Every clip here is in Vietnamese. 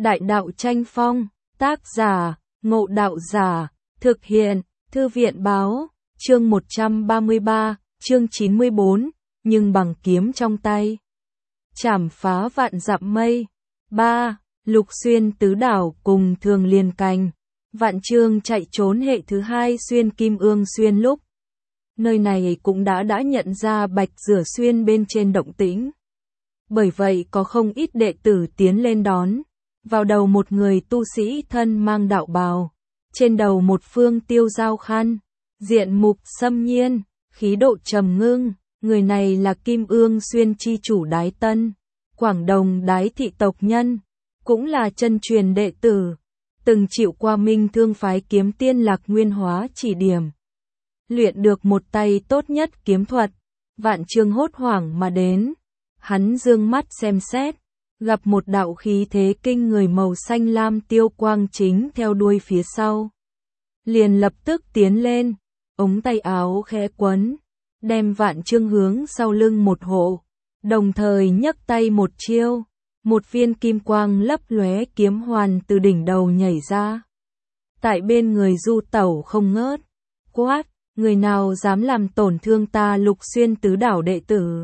Đại đạo tranh phong, tác giả, Ngộ Đạo Giả, thực hiện, Thư viện báo, chương 133, chương 94, nhưng bằng kiếm trong tay. Chảm phá vạn dặm mây. 3. Lục xuyên tứ đảo cùng thường liền cành. Vạn chương chạy trốn hệ thứ hai xuyên kim ương xuyên lúc. Nơi này cũng đã nhận ra Bạch Rửa Xuyên bên trên động tĩnh. Bởi vậy có không ít đệ tử tiến lên đón. Vào đầu một người tu sĩ thân mang đạo bào, trên đầu một phương tiêu dao khăn, diện mục xâm nhiên, khí độ trầm ngưng, người này là Kim Ương Xuyên chi chủ Đái Tân, Quảng Đồng Đái thị tộc nhân, cũng là chân truyền đệ tử, từng chịu qua Minh Thương phái kiếm tiên Lạc Nguyên Hóa chỉ điểm, luyện được một tay tốt nhất kiếm thuật. Vạn chương hốt hoảng mà đến, hắn dương mắt xem xét, gặp một đạo khí thế kinh người màu xanh lam tiêu quang chính theo đuôi phía sau. Liền lập tức tiến lên, ống tay áo khẽ quấn, đem Vạn chương hướng sau lưng một hộ, đồng thời nhấc tay một chiêu, một viên kim quang lấp lóe kiếm hoàn từ đỉnh đầu nhảy ra. Tại bên người du tẩu không ngớt, quát, người nào dám làm tổn thương ta Lục Xuyên tứ đảo đệ tử.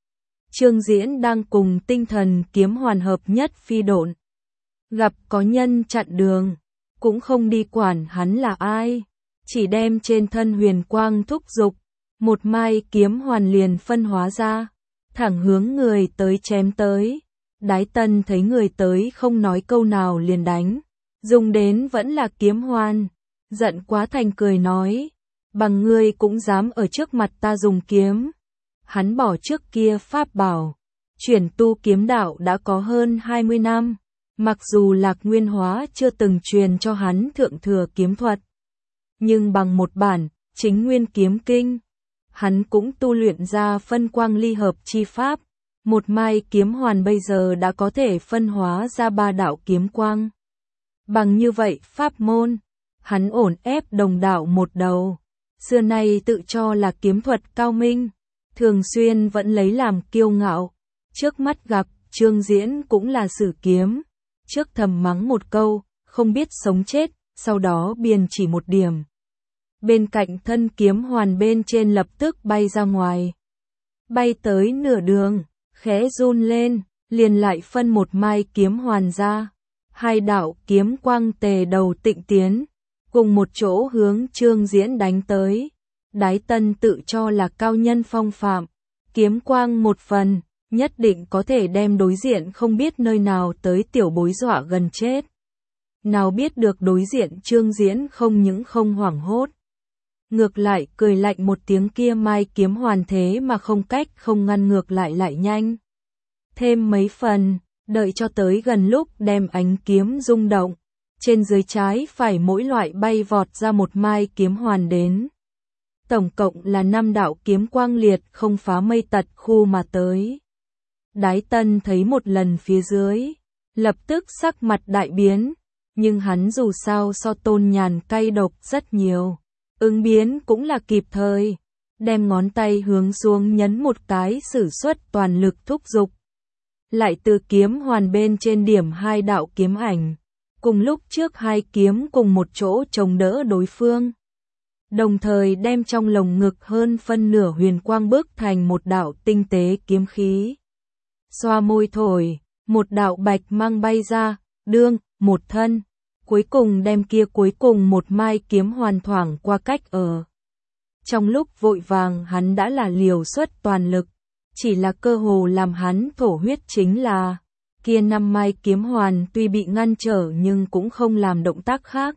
Trương Diễn đang cùng tinh thần kiếm hoàn hợp nhất phi độn. Gặp có nhân chặn đường, cũng không đi quản hắn là ai, chỉ đem trên thân huyền quang thúc dục, một mai kiếm hoàn liền phân hóa ra, thẳng hướng người tới chém tới. Đái Tân thấy người tới không nói câu nào liền đánh, dùng đến vẫn là kiếm hoàn, giận quá thành cười nói, bằng ngươi cũng dám ở trước mặt ta dùng kiếm. Hắn bỏ trước kia pháp bảo, chuyển tu kiếm đạo đã có hơn 20 năm, mặc dù Lạc Nguyên Hóa chưa từng truyền cho hắn thượng thừa kiếm thuật, nhưng bằng một bản, chính nguyên kiếm kinh, hắn cũng tu luyện ra phân quang ly hợp chi pháp, một mai kiếm hoàn bây giờ đã có thể phân hóa ra 3 đạo kiếm quang. Bằng như vậy pháp môn, hắn ổn ép đồng đạo một đầu, xưa nay tự cho là kiếm thuật cao minh, thường xuyên vẫn lấy làm kiêu ngạo. Trước mắt gặp Trương Diễn cũng là sử kiếm, trước thầm mắng một câu, không biết sống chết, sau đó biên chỉ một điểm. Bên cạnh thân kiếm hoàn bên trên lập tức bay ra ngoài. Bay tới nửa đường, khẽ run lên, liền lại phân một mai kiếm hoàn ra. 2 đạo kiếm quang tề đầu tịnh tiến, cùng một chỗ hướng Trương Diễn đánh tới. Đái Tân tự cho là cao nhân phong phạm, kiếm quang một phần, nhất định có thể đem đối diện không biết nơi nào tới tiểu bối dọa gần chết. Nào biết được đối diện Trương Diễn không những không hoảng hốt, ngược lại cười lạnh một tiếng, kia mai kiếm hoàn thế mà không cách không ngăn ngược lại nhanh. Thêm mấy phần, đợi cho tới gần lúc đem ánh kiếm rung động, trên dưới trái phải mỗi loại bay vọt ra một mai kiếm hoàn đến. Tổng cộng là 5 đạo kiếm quang liệt không phá mây tật khu mà tới. Đái Tân thấy một lần phía dưới, lập tức sắc mặt đại biến, nhưng hắn dù sao so Tôn Nhàn cay độc rất nhiều, ứng biến cũng là kịp thời, đem ngón tay hướng xuống nhấn một cái sử xuất toàn lực thúc giục. Lại từ kiếm hoàn bên trên điểm 2 đạo kiếm ảnh, cùng lúc trước 2 kiếm cùng một chỗ chống đỡ đối phương. Đồng thời đem trong lồng ngực hơn phân nửa huyền quang bước thành một đạo tinh tế kiếm khí. Xoa môi thổi, một đạo bạch mang bay ra, đương, một thân. Cuối cùng đem kia cuối cùng một mai kiếm hoàn thoảng qua cách ở. Trong lúc vội vàng hắn đã là liều xuất toàn lực, chỉ là cơ hồ làm hắn thổ huyết chính là, kia 5 mai kiếm hoàn tuy bị ngăn trở nhưng cũng không làm động tác khác.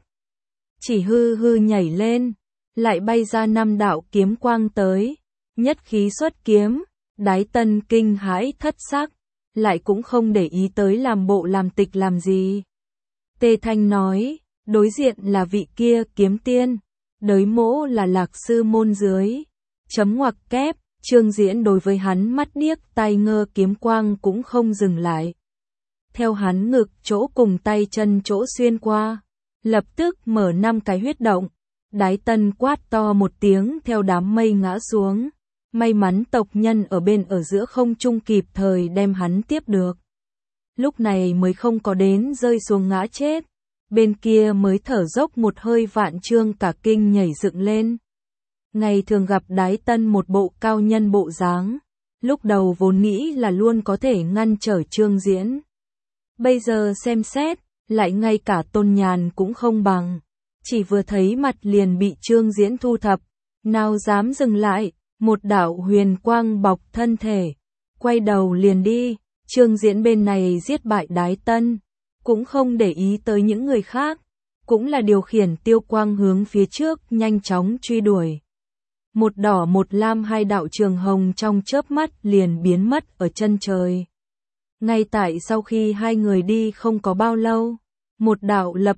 Chỉ hư hư nhảy lên, lại bay ra 5 đạo kiếm quang tới, nhất khí xuất kiếm. Đái Tân kinh hãi thất sắc, lại cũng không để ý tới làm bộ làm tịch làm gì. Tê Thanh nói, đối diện là vị kia kiếm tiên, đới mỗ là Lạc sư môn dưới. Chấm ngoặc kép, Trương Diễn đối với hắn mắt điếc tai ngơ, kiếm quang cũng không dừng lại. Theo hắn ngực chỗ cùng tay chân chỗ xuyên qua, lập tức mở 5 cái huyết động. Đái Tân quát to một tiếng theo đám mây ngã xuống. May mắn tộc nhân ở bên ở giữa không trung kịp thời đem hắn tiếp được. lúc này mới không có đến rơi xuống ngã chết. Bên kia mới thở dốc một hơi, Vạn Trương cả kinh nhảy dựng lên. Ngày thường gặp Đái Tân một bộ cao nhân bộ dáng, lúc đầu vốn nghĩ là luôn có thể ngăn trở Trương Diễn. Bây giờ xem xét, lại ngay cả Tôn Nhàn cũng không bằng. Chỉ vừa thấy mặt liền bị Trương Diễn thu thập, nào dám dừng lại, một đạo huyền quang bọc thân thể, quay đầu liền đi. Trương Diễn bên này giết bại Đái Tân, cũng không để ý tới những người khác, cũng là điều khiển tiêu quang hướng phía trước nhanh chóng truy đuổi. Một đỏ một lam hai đạo trường hồng trong chớp mắt liền biến mất ở chân trời. Ngay tại sau khi hai người đi không có bao lâu, một đạo lấp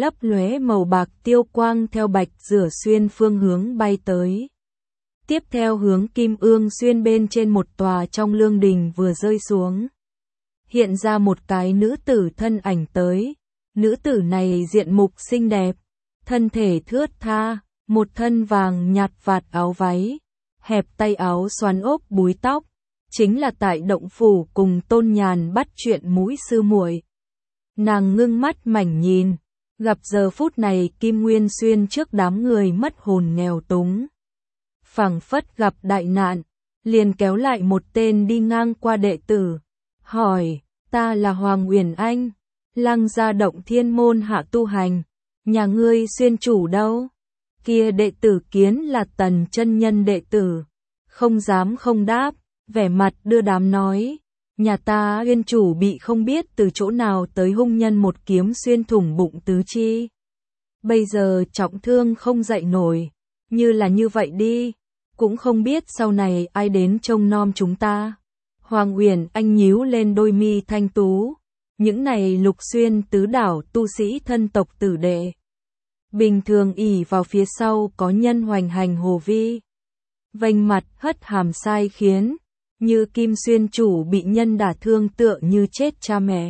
lóe màu bạc tiêu quang theo Bạch Rửa Xuyên phương hướng bay tới. Tiếp theo hướng Kim Ương Xuyên bên trên một tòa trong lương đình vừa rơi xuống. Hiện ra một cái nữ tử thân ảnh tới. Nữ tử này diện mục xinh đẹp, thân thể thướt tha, một thân vàng nhạt vạt áo váy, hẹp tay áo xoắn ốp búi tóc, chính là tại động phủ cùng Tôn Nhàn bắt chuyện mũi sư muội. Nàng ngưng mắt mảnh nhìn, gặp giờ phút này Kim Nguyên Xuyên trước đám người mất hồn nghèo túng. Phảng phất gặp đại nạn, liền kéo lại một tên đi ngang qua đệ tử, hỏi, ta là Hoàng Uyển Anh, Lăng gia động thiên môn hạ tu hành, nhà ngươi Xuyên chủ đâu? Kia đệ tử kiến là Tần chân nhân đệ tử, không dám không đáp, vẻ mặt đưa đám nói, nhà ta Uyên chủ bị không biết từ chỗ nào tới hung nhân một kiếm xuyên thủng bụng tứ chi. Bây giờ trọng thương không dậy nổi, như là như vậy đi, cũng không biết sau này ai đến trông nom chúng ta. Hoàng Uyển Anh nhíu lên đôi mi thanh tú, những này Lục Xuyên tứ đảo tu sĩ thân tộc tử đệ. Bình thường ỷ vào phía sau có nhân hoành hành hồ vi. Vênh mặt hất hàm sai khiến, như Kim Xuyên chủ bị nhân đả thương tựa như chết cha mẹ.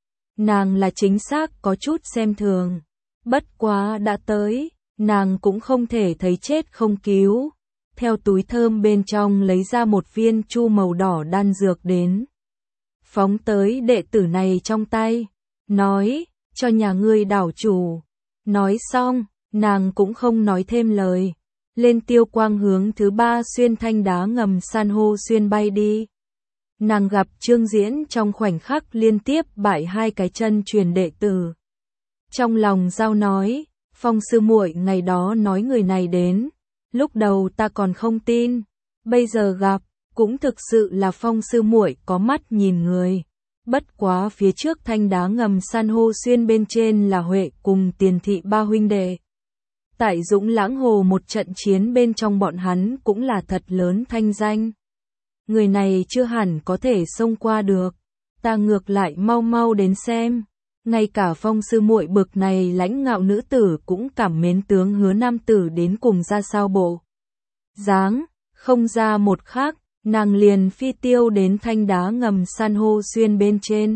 Nàng là chính xác có chút xem thường, bất quá đã tới, nàng cũng không thể thấy chết không cứu. Theo túi thơm bên trong lấy ra một viên chu màu đỏ đan dược đến. Phóng tới đệ tử này trong tay, nói, cho nhà ngươi đảo chủ. Nói xong, nàng cũng không nói thêm lời. Lên tiêu quang hướng thứ ba xuyên thanh đá ngầm san hô xuyên bay đi. Nàng gặp Trương Diễn trong khoảnh khắc liên tiếp bại hai cái chân truyền đệ tử. Trong lòng giao nói, Phong sư muội ngày đó nói người này đến. Lúc đầu ta còn không tin, bây giờ gặp, cũng thực sự là Phong sư muội có mắt nhìn người. Bất quá phía trước thanh đá ngầm san hô xuyên bên trên là Huệ cùng Tiền Thị ba huynh đệ. Tại Dũng Lãng Hồ một trận chiến bên trong bọn hắn cũng là thật lớn thanh danh. Người này chưa hẳn có thể xông qua được, ta ngược lại mau mau đến xem. Ngay cả Phong sư muội bực này lãnh ngạo nữ tử cũng cảm mến tướng Hứa nam tử đến cùng ra sao bộ dáng, không ra một khắc, nàng liền phi tiêu đến thanh đá ngầm san hô xuyên bên trên.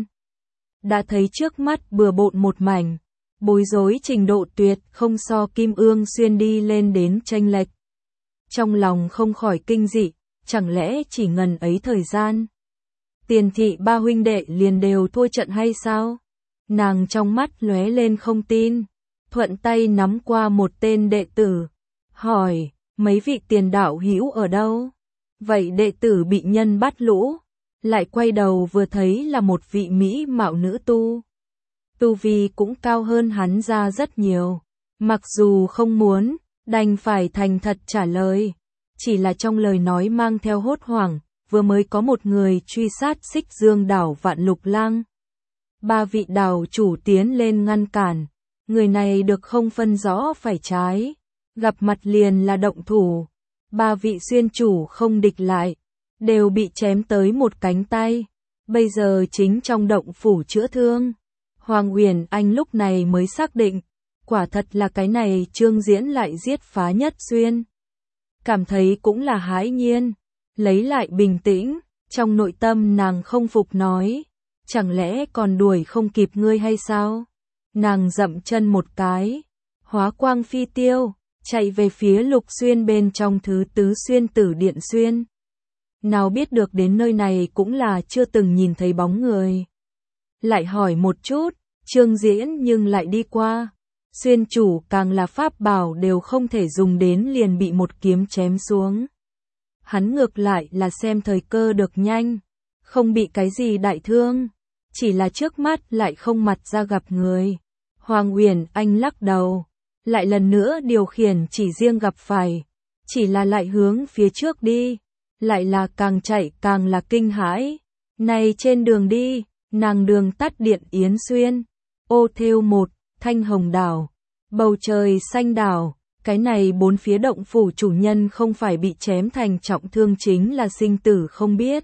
Đã thấy trước mắt bừa bộn một mảnh, bối rối trình độ tuyệt không so Kim Ương Xuyên đi lên đến chênh lệch. Trong lòng không khỏi kinh dị, chẳng lẽ chỉ ngần ấy thời gian, Tiền Thị ba huynh đệ liền đều thua trận hay sao? Nàng trong mắt lóe lên không tin, thuận tay nắm qua một tên đệ tử, hỏi, mấy vị tiền đạo hữu ở đâu? Vậy đệ tử bị nhân bắt lũ, lại quay đầu vừa thấy là một vị mỹ mạo nữ tu. Tu vi cũng cao hơn hắn ra rất nhiều, mặc dù không muốn, đành phải thành thật trả lời, chỉ là trong lời nói mang theo hốt hoảng, vừa mới có một người truy sát Xích Dương đảo Vạn Lục Lang. Ba vị đảo chủ tiến lên ngăn cản, người này được không phân rõ phải trái, gặp mặt liền là động thủ. Ba vị xuyên chủ không địch lại, đều bị chém tới một cánh tay, bây giờ chính trong động phủ chữa thương. Hoàng Uyển Anh lúc này mới xác định, quả thật là cái này Trương Diễn lại giết phá Nhất Xuyên. Cảm thấy cũng là hãi nhiên, lấy lại bình tĩnh, trong nội tâm nàng không phục nói, chẳng lẽ còn đuổi không kịp ngươi hay sao? Nàng dậm chân một cái, hóa quang phi tiêu, chạy về phía Lục Xuyên bên trong thứ tứ xuyên Tử Điện Xuyên. Nào biết được đến nơi này cũng là chưa từng nhìn thấy bóng người. lại hỏi một chút, Trương Diễn nhưng lại đi qua. Xuyên chủ càng là pháp bảo đều không thể dùng đến liền bị một kiếm chém xuống. Hắn ngược lại là xem thời cơ được nhanh, không bị cái gì đại thương, chỉ là trước mắt lại không mặt ra gặp người. Hoàng Uyển Anh lắc đầu, lại lần nữa điều khiển chỉ riêng gặp phải, chỉ là lại hướng phía trước đi, lại là càng chạy càng là kinh hãi. Này trên đường đi, nàng đường tắt điện Yến Xuyên, ô thêu một, thanh hồng đảo, bầu trời xanh đảo, cái này bốn phía động phủ chủ nhân không phải bị chém thành trọng thương chính là sinh tử không biết.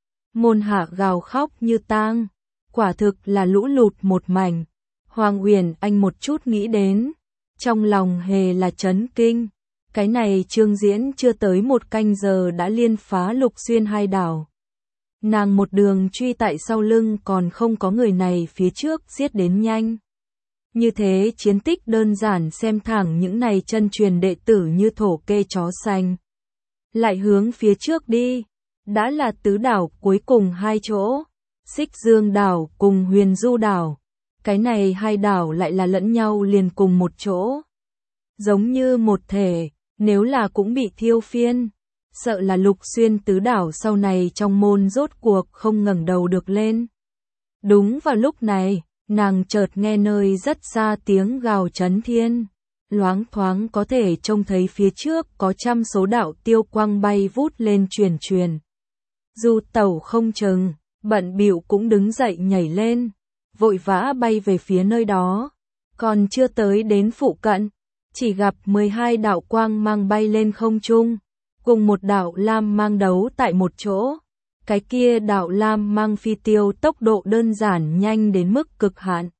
Môn hạ gào khóc như tang, quả thực là lũ lụt một mảnh. Hoàng Uyển Anh một chút nghĩ đến, trong lòng hề là chấn kinh. Cái này Trương Diễn chưa tới một canh giờ đã liên phá Lục Xuyên hai đảo. Nàng một đường truy tại sau lưng còn không có người này phía trước giết đến nhanh. Như thế chiến tích đơn giản xem thẳng những này chân truyền đệ tử như thổ kê chó xanh. Lại hướng phía trước đi, đã là tứ đảo cuối cùng hai chỗ, Xích Dương đảo cùng Huyền Du đảo. Cái này hai đảo lại là lẫn nhau liền cùng một chỗ. Giống như một thể, nếu là cũng bị thiêu phiên. Sợ là Lục Xuyên tứ đảo sau này trong môn rốt cuộc không ngẩng đầu được lên. Đúng vào lúc này, nàng chợt nghe nơi rất xa tiếng gào chấn thiên. Loáng thoáng có thể trông thấy phía trước có trăm số đạo tiêu quang bay vút lên truyền. Du Tẩu không chừng, bận bịu cũng đứng dậy nhảy lên, vội vã bay về phía nơi đó. Còn chưa tới đến phụ cận, chỉ gặp 12 đạo quang mang bay lên không trung, cùng một đạo lam mang đấu tại một chỗ. Cái kia đạo lam mang phi tiêu tốc độ đơn giản nhanh đến mức cực hạn.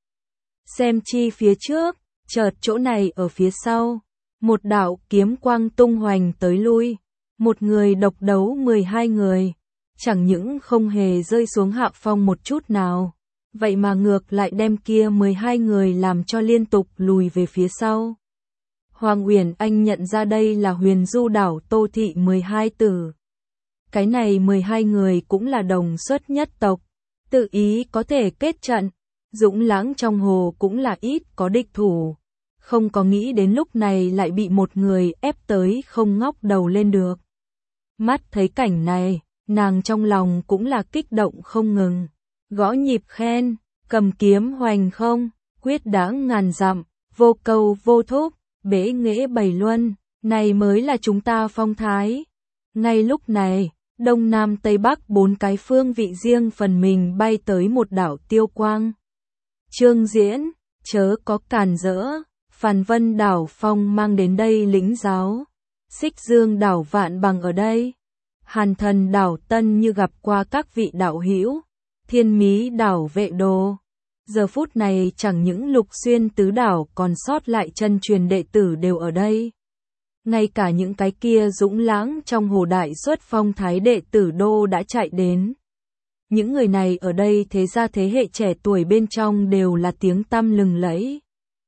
Xem chi phía trước, chợt chỗ này ở phía sau, một đạo kiếm quang tung hoành tới lui, một người độc đấu 12 người, chẳng những không hề rơi xuống hạ phong một chút nào, vậy mà ngược lại đem kia 12 người làm cho liên tục lùi về phía sau. Hoàng Uyển Anh nhận ra đây là Huyền Du đảo Tô thị 12 tử. Cái này 12 người cũng là đồng xuất nhất tộc, tự ý có thể kết trận, dũng lãng trong hồ cũng là ít có địch thủ, không có nghĩ đến lúc này lại bị một người ép tới không ngóc đầu lên được. Mắt thấy cảnh này, nàng trong lòng cũng là kích động không ngừng, gõ nhịp khen, cầm kiếm hoành không, quyết đáng ngàn dặm, vô cầu vô thúc, bế nghệ bảy luân, này mới là chúng ta phong thái. Ngay lúc này, Đông Nam Tây Bắc bốn cái phương vị riêng phần mình bay tới một đảo tiêu quang. Trương Diễn, chớ có cản rỡ, Phàn Vân đảo Phong mang đến đây lĩnh giáo. Xích Dương đảo Vạn Bằng ở đây. Hàn Thần đảo Tân Như gặp qua các vị đạo hữu. Thiên Mí đảo Vệ Đồ. Giờ phút này chẳng những Lục Xuyên tứ đảo còn sót lại chân truyền đệ tử đều ở đây. Ngay cả những cái kia dũng lãng trong hồ đại xuất phong thái đệ tử đô đã chạy đến. Những người này ở đây thế ra thế hệ trẻ tuổi bên trong đều là tiếng tăm lừng lẫy.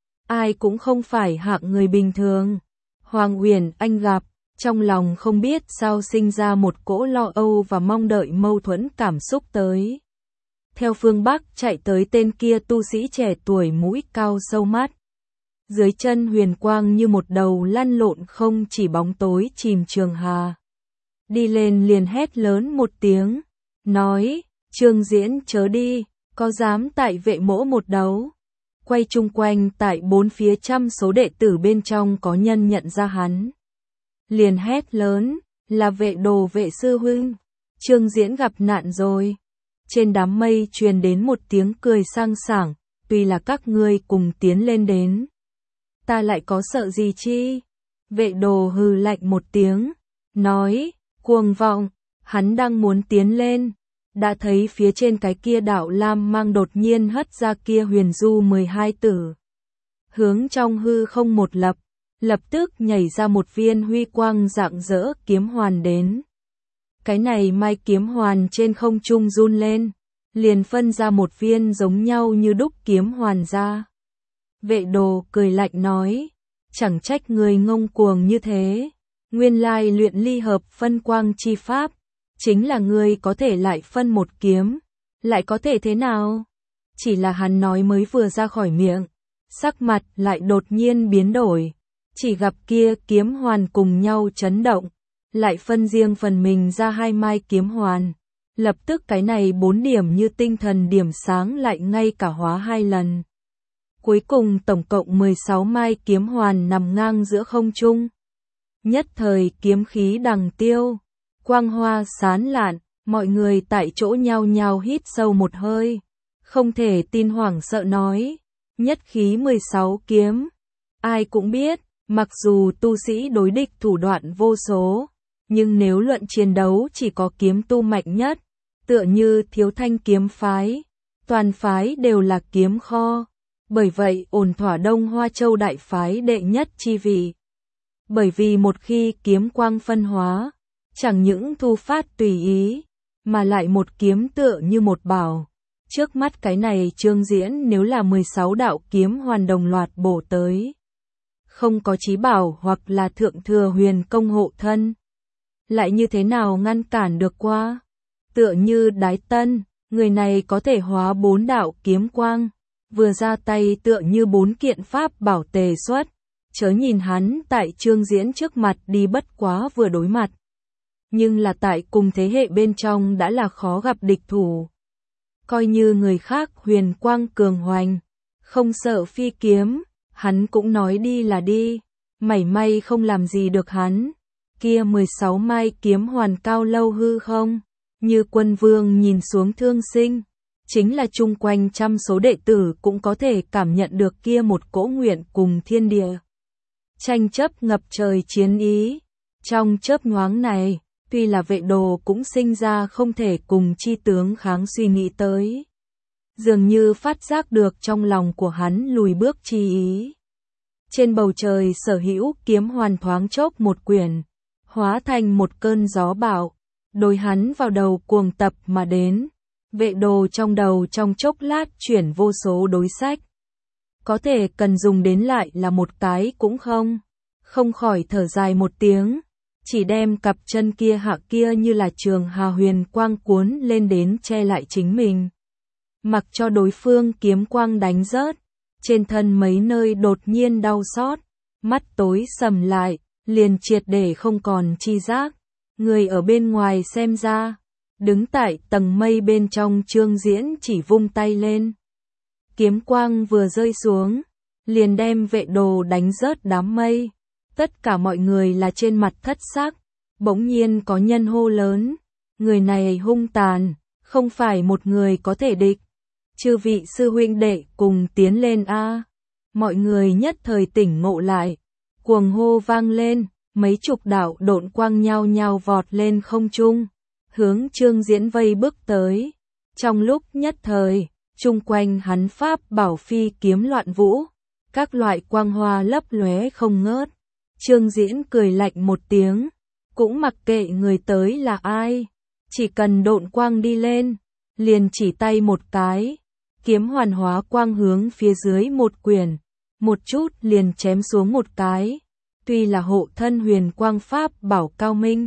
Ai cũng không phải hạng người bình thường. Hoàng Uyển Anh gặp, trong lòng không biết sao sinh ra một cỗ lo âu và mong đợi mâu thuẫn cảm xúc tới. Theo phương Bắc chạy tới tên kia tu sĩ trẻ tuổi mũi cao sâu mắt. Dưới chân huyền quang như một đầu lăn lộn không chỉ bóng tối chìm trường hà. Đi lên liền hét lớn một tiếng, nói, Trương Diễn chớ đi, có dám tại vệ mỗ một đấu. Quay chung quanh tại bốn phía trăm số đệ tử bên trong có nhân nhận ra hắn. Liền hét lớn, là Vệ Đồ Vệ sư huynh, Trương Diễn gặp nạn rồi. Trên đám mây truyền đến một tiếng cười sang sảng, tuy là các ngươi cùng tiến lên đến. Ta lại có sợ gì chi? Vệ Đồ hừ lạnh một tiếng, nói, cuồng vọng, hắn đang muốn tiến lên. Đã thấy phía trên cái kia đạo lam mang đột nhiên hất ra kia Huyền Du 12 tử. Hướng trong hư không một lập tức nhảy ra một viên huy quang rạng rỡ kiếm hoàn đến. Cái này mai kiếm hoàn trên không trung run lên, liền phân ra một viên giống nhau như đúc kiếm hoàn ra. Vệ Đồ cười lạnh nói, chẳng trách người ngông cuồng như thế, nguyên lai luyện ly hợp phân quang chi pháp, chính là người có thể lại phân một kiếm, lại có thể thế nào? Chỉ là hắn nói mới vừa ra khỏi miệng, sắc mặt lại đột nhiên biến đổi. Chỉ gặp kia kiếm hoàn cùng nhau chấn động, lại phân riêng phần mình ra 2 mai kiếm hoàn. Lập tức cái này 4 điểm như tinh thần điểm sáng lại ngay cả hóa 2 lần. Cuối cùng tổng cộng 16 mai kiếm hoàn nằm ngang giữa không trung. Nhất thời kiếm khí đằng tiêu, quang hoa sán lạn, mọi người tại chỗ nhao nhao hít sâu một hơi. Không thể tin hoảng sợ nói, nhất khí 16 kiếm. Ai cũng biết, mặc dù tu sĩ đối địch thủ đoạn vô số, nhưng nếu luận chiến đấu chỉ có kiếm tu mạnh nhất, tựa như Thiếu Thanh kiếm phái, toàn phái đều là kiếm kho. Bởi vậy ổn thỏa Đông Hoa Châu đại phái đệ nhất chi vị. Bởi vì một khi kiếm quang phân hóa, chẳng những thu phát tùy ý, mà lại một kiếm tựa như một bảo. Trước mắt cái này Trương Diễn nếu là 16 đạo kiếm hoàn đồng loạt bổ tới, không có chí bảo hoặc là thượng thừa huyền công hộ thân, lại như thế nào ngăn cản được qua? Tựa như Đái Tân, người này có thể hóa 4 đạo kiếm quang, vừa ra tay tựa như 4 kiện pháp bảo tề xuất, chớ nhìn hắn tại Trương Diễn trước mặt đi bất quá vừa đối mặt. Nhưng là tại cùng thế hệ bên trong đã là khó gặp địch thủ. Coi như người khác huyền quang cường hoành, không sợ phi kiếm, hắn cũng nói đi là đi, mảy may không làm gì được hắn. Kia 16 mai kiếm hoàn cao lâu hư không, như Quân Vương nhìn xuống Thương Sinh, chính là chung quanh trăm số đệ tử cũng có thể cảm nhận được kia một cỗ nguyện cùng thiên địa. Tranh chấp ngập trời chiến ý, trong chớp nhoáng này, tuy là Vệ Đồ cũng sinh ra không thể cùng chi tướng kháng suy nghĩ tới. Dường như phát giác được trong lòng của hắn lùi bước chi ý. Trên bầu trời sở hữu kiếm hoàn thoáng chốc một quyển, hóa thành một cơn gió bão, đối hắn vào đầu cuồng tập mà đến. Vệ Đồ trong đầu trong chốc lát chuyển vô số đối sách. Có thể cần dùng đến lại là một cái cũng không khỏi thở dài một tiếng, chỉ đem cặp chân kia hạ kia như là trường hà huyền quang cuốn lên đến che lại chính mình. Mặc cho đối phương kiếm quang đánh rớt, trên thân mấy nơi đột nhiên đau xót, mắt tối sầm lại, liền triệt để không còn chi giác. Người ở bên ngoài xem ra, đứng tại tầng mây bên trong Trương Diễn chỉ vung tay lên. Kiếm quang vừa rơi xuống, liền đem Vệ Đồ đánh rớt đám mây. Tất cả mọi người là trên mặt thất sắc, bỗng nhiên có nhân hô lớn, người này hung tàn, không phải một người có thể địch. Chư vị sư huynh đệ cùng tiến lên a. Mọi người nhất thời tỉnh ngộ lại, cuồng hô vang lên, mấy chục đạo độn quang nhao nhao vọt lên không trung, hướng Trương Diễn vây bước tới. Trong lúc nhất thời, chung quanh hắn pháp bảo phi kiếm loạn vũ, các loại quang hoa lấp lóe không ngớt. Trương Diễn cười lạnh một tiếng, cũng mặc kệ người tới là ai, chỉ cần độn quang đi lên, liền chỉ tay một cái, kiếm hoàn hóa quang hướng phía dưới một quyển, một chút liền chém xuống một cái. Tuy là hộ thân huyền quang pháp bảo cao minh,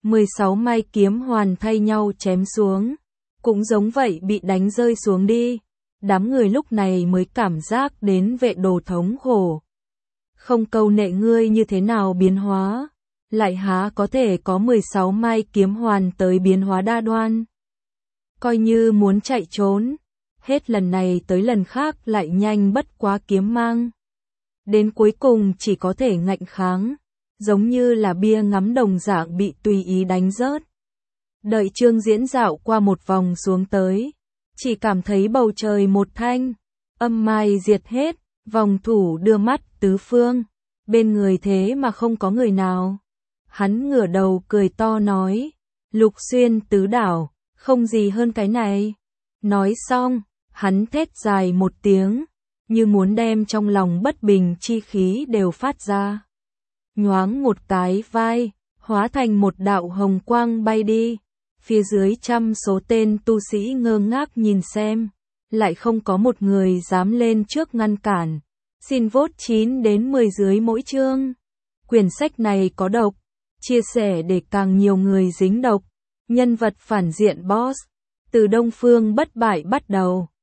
16 mai kiếm hoàn thay nhau chém xuống, cũng giống vậy bị đánh rơi xuống đi. Đám người lúc này mới cảm giác đến Vệ Đồ thống khổ. Không câu nệ ngươi như thế nào biến hóa, lại há có thể có 16 mai kiếm hoàn tới biến hóa đa đoan. Coi như muốn chạy trốn, hết lần này tới lần khác lại nhanh bất quá kiếm mang. Đến cuối cùng chỉ có thể ngạnh kháng, giống như là bia ngắm đồng dạng bị tùy ý đánh rớt. Đợi Trương Diễn dạo qua một vòng xuống tới, chỉ cảm thấy bầu trời một thanh, âm mai diệt hết, vòng thủ đưa mắt tứ phương, bên người thế mà không có người nào. Hắn ngửa đầu cười to nói, lục xuyên tứ đảo, không gì hơn cái này. Nói xong, hắn thét dài một tiếng, như muốn đem trong lòng bất bình chi khí đều phát ra. Nhoáng một cái vai, hóa thành một đạo hồng quang bay đi. Phía dưới trăm số tên tu sĩ ngơ ngác nhìn xem, lại không có một người dám lên trước ngăn cản. Xin vote 9 đến 10 dưới mỗi chương. Quyển sách này có độc, chia sẻ để càng nhiều người dính độc. Nhân vật phản diện boss, từ Đông Phương bất bại bắt đầu.